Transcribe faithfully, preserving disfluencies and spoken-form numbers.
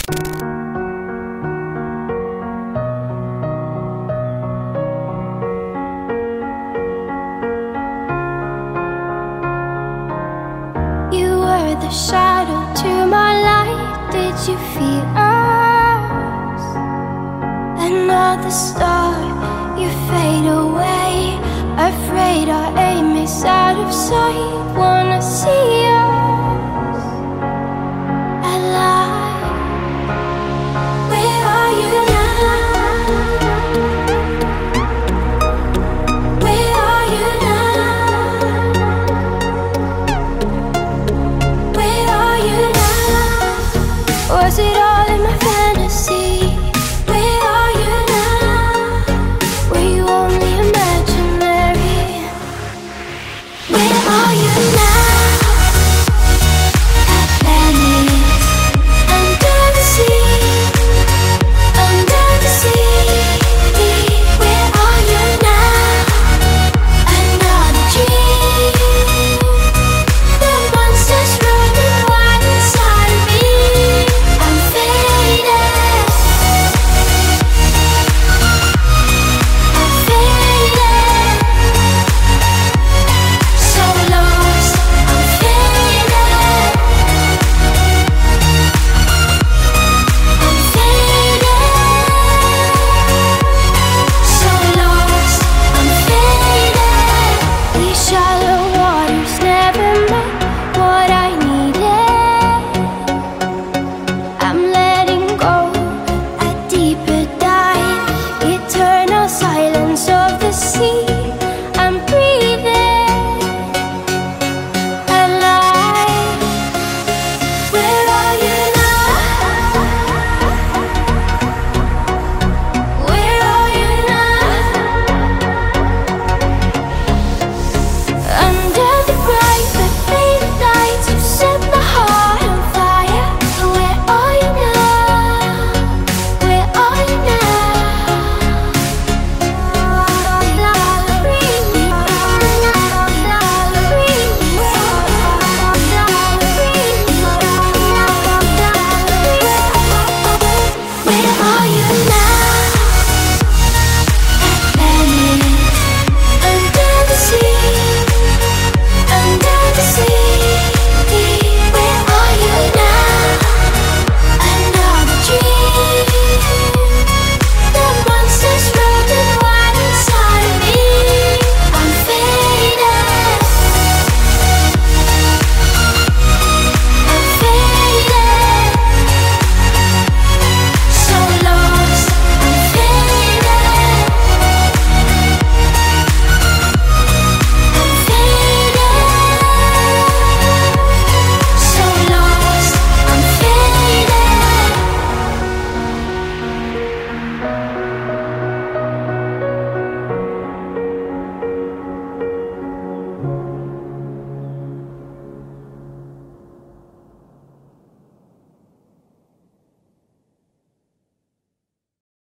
The shadow to my light, did you feel us? Another star, you fade away. Afraid our aim is out of sight. Wanna see us alive. Where are you now? Where are you now? Was it all in my face?